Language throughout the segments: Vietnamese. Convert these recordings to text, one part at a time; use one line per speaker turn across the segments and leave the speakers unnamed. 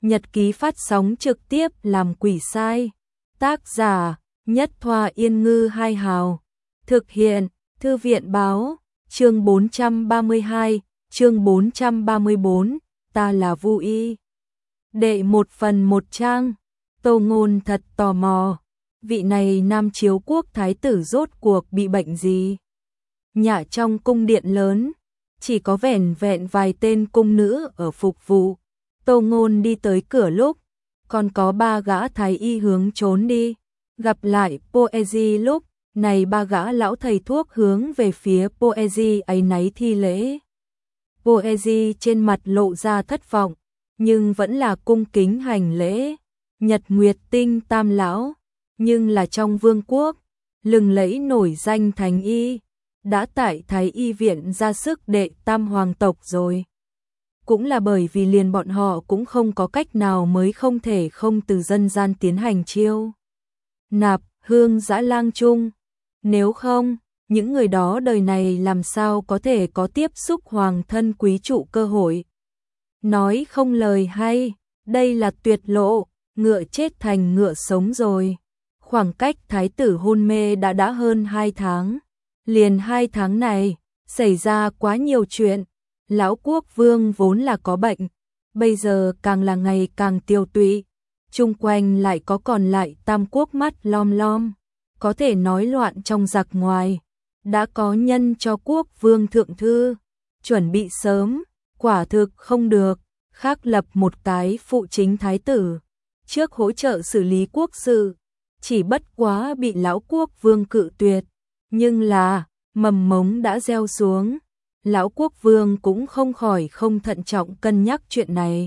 Nhật ký phát sóng trực tiếp làm quỷ sai. Tác giả Nhất Thoa Yên Ngư Hai Hào. Thực hiện Thư viện Báo. Chương 432, chương 434, ta là Vu Y. Đệ 1 phần 1 trang. Tô Ngôn thật tò mò, vị này Nam Chiếu Quốc thái tử rốt cuộc bị bệnh gì? Nhạ trong cung điện lớn, chỉ có vẻn vẹn vài tên cung nữ ở phục vụ. Tô Ngôn đi tới cửa lúc, còn có 3 gã thái y hướng trốn đi. Gặp lại Poezi lúc này 3 gã lão thầy thuốc hướng về phía Poezi áy náy thi lễ. Poezi trên mặt lộ ra thất vọng, nhưng vẫn là cung kính hành lễ. Nhật Nguyệt Tinh Tam lão, nhưng là trong vương quốc, lừng lẫy nổi danh thánh y, đã tại Thái y viện ra sức đệ tam hoàng tộc rồi. Cũng là bởi vì liền bọn họ cũng không có cách nào mới không thể không từ dân gian tiến hành chiêu nạp hương dã lang chung. Nếu không, những người đó đời này làm sao có thể có tiếp xúc hoàng thân quý trụ cơ hội. Nói không lời hay, đây là tuyệt lộ, ngựa chết thành ngựa sống rồi. Khoảng cách thái tử hôn mê đã hơn 2 tháng. Liền 2 tháng này, xảy ra quá nhiều chuyện. Lão quốc vương vốn là có bệnh, bây giờ càng là ngày càng tiêu tụy. Chung quanh lại có còn lại tam quốc mắt lom lom, có thể nói loạn trong giặc ngoài. Đã có nhân cho quốc vương thượng thư, chuẩn bị sớm, quả thực không được, khác lập một cái phụ chính thái tử, trước hỗ trợ xử lý quốc sự, chỉ bất quá bị lão quốc vương cự tuyệt. Nhưng là, mầm mống đã gieo xuống, lão quốc vương cũng không khỏi không thận trọng cân nhắc chuyện này.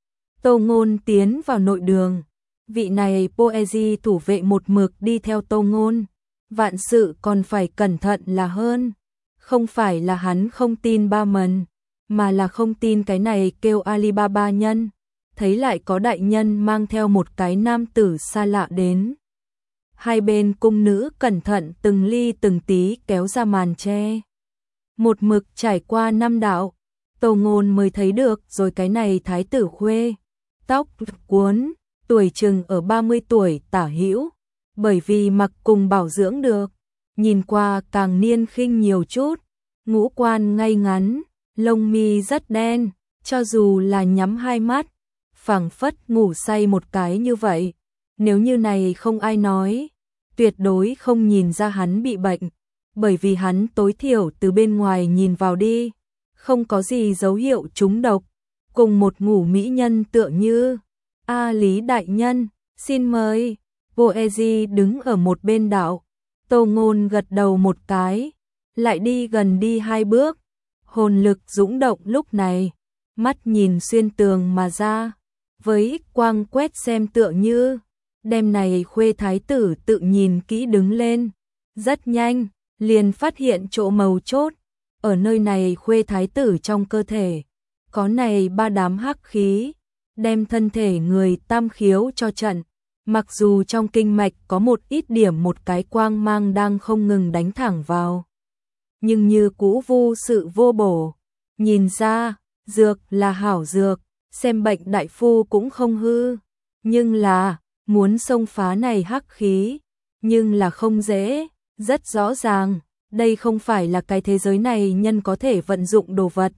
Tô Ngôn tiến vào nội đường, vị này Poezi thủ vệ một mực đi theo Tô Ngôn, vạn sự còn phải cẩn thận là hơn. Không phải là hắn không tin Ba Mần, mà là không tin cái này kêu Alibaba nhân, thấy lại có đại nhân mang theo một cái nam tử xa lạ đến. Hai bên cung nữ cẩn thận từng ly từng tí kéo ra màn che. Một mực trải qua 5 đạo, Tô Ngôn mới thấy được rồi cái này thái tử khuê, tóc cuốn, tuổi chừng ở 30 tuổi tả hữu, bởi vì mặc cùng bảo dưỡng được, nhìn qua càng niên khinh nhiều chút, ngũ quan ngay ngắn, lông mi rất đen, cho dù là nhắm hai mắt, phảng phất ngủ say một cái như vậy. Nếu như này không ai nói, tuyệt đối không nhìn ra hắn bị bệnh, bởi vì hắn tối thiểu từ bên ngoài nhìn vào đi, không có gì dấu hiệu trúng độc, cùng một ngủ mỹ nhân tựa như. Lý đại nhân, xin mời. Poezi đứng ở một bên đạo. Tô Ngôn gật đầu một cái, lại đi gần đi 2 bước, hồn lực dũng động lúc này, mắt nhìn xuyên tường mà ra, với quang quét xem tựa như, đêm này khuê thái tử tự nhìn kỹ đứng lên, rất nhanh, liền phát hiện chỗ mấu chốt, ở nơi này khuê thái tử trong cơ thể, có này 3 đám hắc khí, đem thân thể người tam khiếu cho trận. Mặc dù trong kinh mạch có một ít điểm một cái quang mang đang không ngừng đánh thẳng vào, nhưng như cũ vô sự vô bổ. Nhìn ra, dược là hảo dược, xem bệnh đại phu cũng không hư, nhưng là, muốn xông phá này hắc khí, nhưng là không dễ, rất rõ ràng, đây không phải là cái thế giới này nhân có thể vận dụng đồ vật.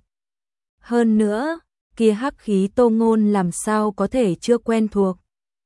Hơn nữa, kia hắc khí Tô Ngôn làm sao có thể chưa quen thuộc.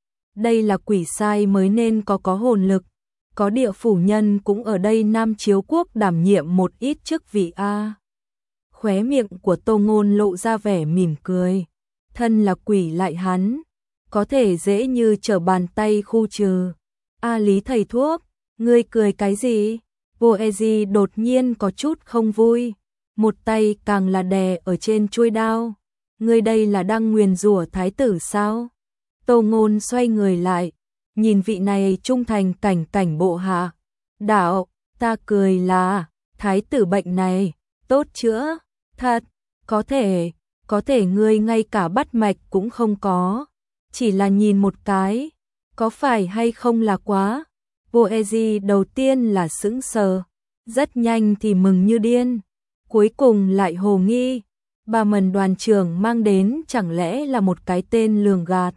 Đây là quỷ sai mới nên có hồn lực, có địa phủ nhân cũng ở đây Nam Chiếu Quốc đảm nhiệm một ít chức vị a. Khóe miệng của Tô Ngôn lộ ra vẻ mỉm cười, thân là quỷ lại hắn, có thể dễ như trở bàn tay khu trừ. Lý thầy thuốc, ngươi cười cái gì? Poezi đột nhiên có chút không vui, một tay càng là đè ở trên chuôi đao. Ngươi đây là đang nguyền rủa thái tử sao? Tô Ngôn xoay người lại, nhìn vị này trung thành cảnh bộ hạ. Đạo, ta cười là, thái tử bệnh này, tốt chữa, thật, có thể ngươi ngay cả bắt mạch cũng không có, chỉ là nhìn một cái, có phải hay không là quá. Poezi đầu tiên là sững sờ, rất nhanh thì mừng như điên, cuối cùng lại hồ nghi. Bà Mần đoàn trưởng mang đến chẳng lẽ là một cái tên lường gạt.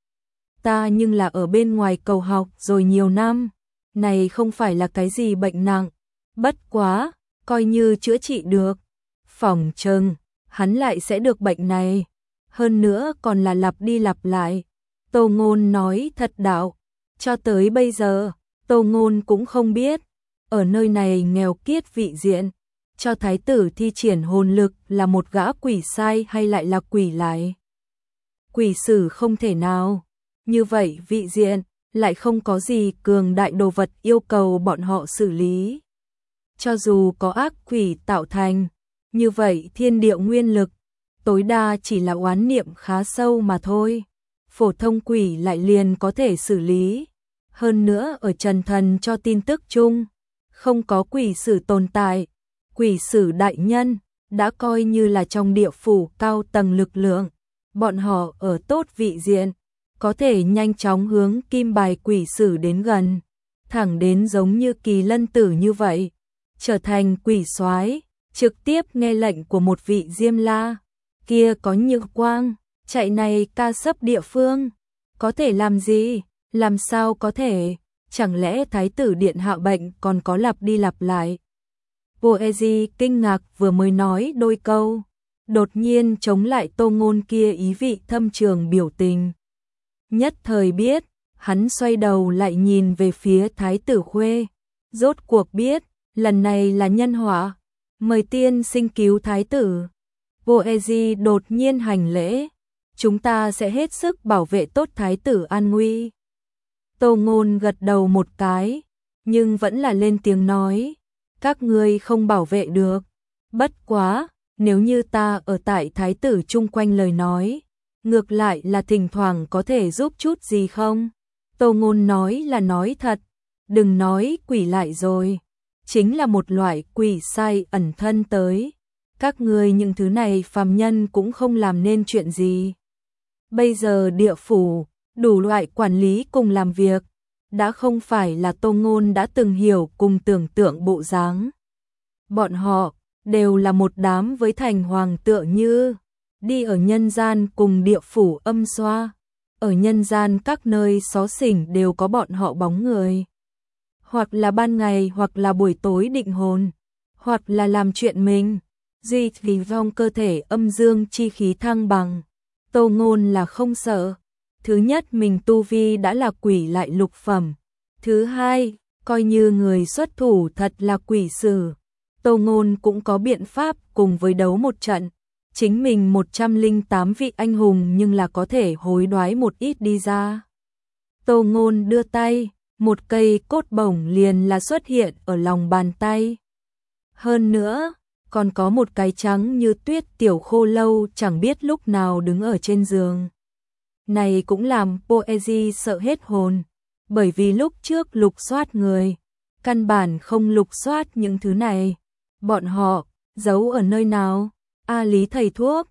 Ta nhưng là ở bên ngoài cầu học rồi nhiều năm, này không phải là cái gì bệnh nặng, bất quá, coi như chữa trị được. Phỏng chừng, hắn lại sẽ được bệnh này, hơn nữa còn là lặp đi lặp lại. Tô Ngôn nói thật đạo, cho tới bây giờ, Tô Ngôn cũng không biết, ở nơi này nghèo kiết vị diện, cho thái tử thi triển hồn lực là một gã quỷ sai hay lại là quỷ lại. Quỷ sử không thể nào, như vậy vị diện lại không có gì cường đại đồ vật yêu cầu bọn họ xử lý. Cho dù có ác quỷ tạo thành, như vậy thiên địa nguyên lực, tối đa chỉ là oán niệm khá sâu mà thôi. Phổ thông quỷ lại liền có thể xử lý. Hơn nữa ở Trần Thần cho tin tức chung, không có quỷ sử tồn tại. Quỷ sử đại nhân, đã coi như là trong địa phủ cao tầng lực lượng. Bọn họ ở tốt vị diện, có thể nhanh chóng hướng kim bài quỷ sử đến gần. Thẳng đến giống như Kỳ Lân Tử như vậy, trở thành quỷ soái, trực tiếp nghe lệnh của một vị Diêm La. Kia có Nhược Quang, chạy này ca sấp địa phương, có thể làm gì, làm sao có thể, chẳng lẽ thái tử điện hạ bệnh còn có lặp đi lặp lại. Poezi kinh ngạc vừa mới nói đôi câu, đột nhiên chống lại Tô Ngôn kia ý vị thâm trường biểu tình. Nhất thời biết, hắn xoay đầu lại nhìn về phía thái tử Khuê, rốt cuộc biết, lần này là nhân họa, mời tiên sinh cứu thái tử. Poezi đột nhiên hành lễ, chúng ta sẽ hết sức bảo vệ tốt thái tử an nguy. Tô Ngôn gật đầu một cái, nhưng vẫn là lên tiếng nói, các ngươi không bảo vệ được. Bất quá, nếu như ta ở tại thái tử chung quanh lời nói, ngược lại là thỉnh thoảng có thể giúp chút gì không? Tô Ngôn nói là nói thật, đừng nói quỷ lại rồi, chính là một loại quỷ sai ẩn thân tới. Các ngươi những thứ này phàm nhân cũng không làm nên chuyện gì. Bây giờ địa phủ, đủ loại quản lý cùng làm việc, đã không phải là Tô Ngôn đã từng hiểu cùng tưởng tượng bộ dáng. Bọn họ đều là một đám với thành hoàng tựa như, đi ở nhân gian cùng địa phủ âm xoa. Ở nhân gian các nơi xó xỉnh đều có bọn họ bóng người. Hoặc là ban ngày hoặc là buổi tối định hồn, hoặc là làm chuyện mình, duy trì vong cơ thể âm dương chi khí thăng bằng. Tô Ngôn là không sợ. Thứ nhất mình tu vi đã là quỷ lại lục phẩm. Thứ hai, coi như người xuất thủ thật là quỷ sử, Tô Ngôn cũng có biện pháp cùng với đấu một trận. Chính mình 108 vị anh hùng nhưng là có thể hối đoái một ít đi ra. Tô Ngôn đưa tay, một cây cốt bổng liền là xuất hiện ở lòng bàn tay. Hơn nữa, còn có một cái trắng như tuyết tiểu khô lâu chẳng biết lúc nào đứng ở trên giường. Này cũng làm Poezi sợ hết hồn, bởi vì lúc trước lục soát người, căn bản không lục soát những thứ này. Bọn họ, giấu ở nơi nào? A Lý thầy thuốc,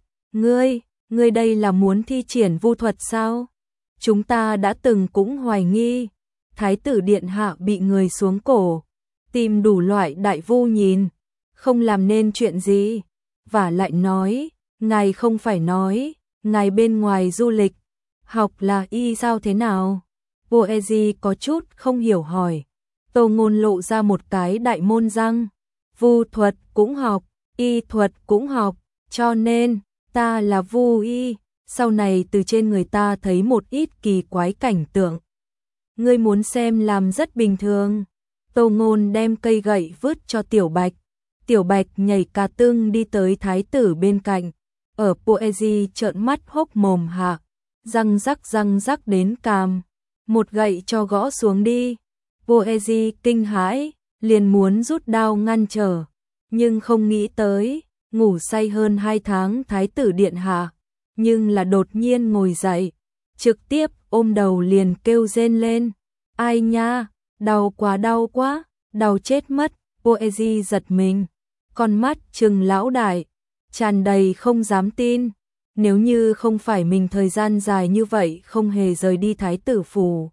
ngươi đây là muốn thi triển vu thuật sao? Chúng ta đã từng cũng hoài nghi, thái tử điện hạ bị người xuống cổ, tìm đủ loại đại vu nhìn, không làm nên chuyện gì. Và lại nói, ngài không phải nói, ngài bên ngoài du lịch, học là y sao thế nào? Poezi có chút không hiểu hỏi. Tô Ngôn lộ ra một cái đại môn răng, vu thuật cũng học, y thuật cũng học, cho nên, ta là vu y, sau này từ trên người ta thấy một ít kỳ quái cảnh tượng. Ngươi muốn xem làm rất bình thường. Tô Ngôn đem cây gậy vứt cho Tiểu Bạch. Tiểu Bạch nhảy cà tưng đi tới thái tử bên cạnh. Ở Poezi trợn mắt hốc mồm hạ, răng rắc đến càm. Một gậy cho gõ xuống đi. Poezi kinh hãi, liền muốn rút đao ngăn trở, nhưng không nghĩ tới, ngủ say hơn 2 tháng thái tử điện hạ, nhưng là đột nhiên ngồi dậy, trực tiếp ôm đầu liền kêu rên lên. Ai nha, đau quá, đau chết mất. Poezi giật mình, con mắt trừng lão đại, tràn đầy không dám tin. Nếu như không phải mình thời gian dài như vậy không hề rời đi thái tử phủ,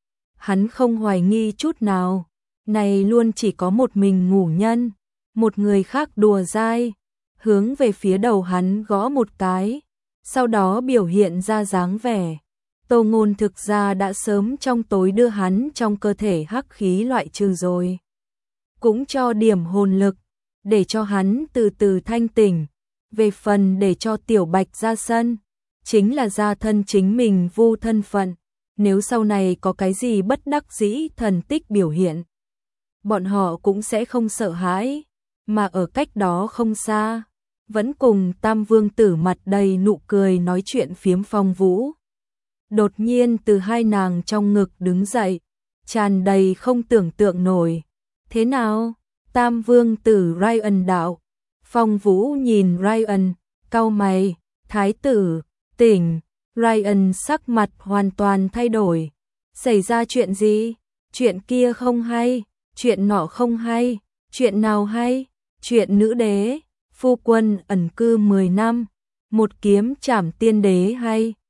hắn không hoài nghi chút nào, này luôn chỉ có một mình ngủ nhân, một người khác đùa dai. hướng về phía đầu hắn gõ một cái, sau đó biểu hiện ra dáng vẻ. Tô Ngôn thực ra đã sớm trong tối đưa hắn trong cơ thể hắc khí loại trừ rồi. Cũng cho điểm hồn lực, để cho hắn từ từ thanh tỉnh. Về phần để cho Tiểu Bạch ra sân, chính là ra thân chính mình vu thân phận. Nếu sau này có cái gì bất đắc dĩ thần tích biểu hiện, bọn họ cũng sẽ không sợ hãi, mà ở cách đó không xa, vẫn cùng Tam Vương Tử mặt đầy nụ cười nói chuyện phiếm Phong Vũ. Đột nhiên từ hai nàng trong ngực đứng dậy, tràn đầy không tưởng tượng nổi. Thế nào? Tam Vương Tử Ryan đạo. Phong Vũ nhìn Ryan, cau mày, thái tử, tỉnh. Ryan sắc mặt hoàn toàn thay đổi. Xảy ra chuyện gì? Chuyện kia không hay, chuyện nọ không hay, chuyện nào hay? Chuyện nữ đế, phu quân ẩn cư 10 năm, một kiếm trảm tiên đế hay?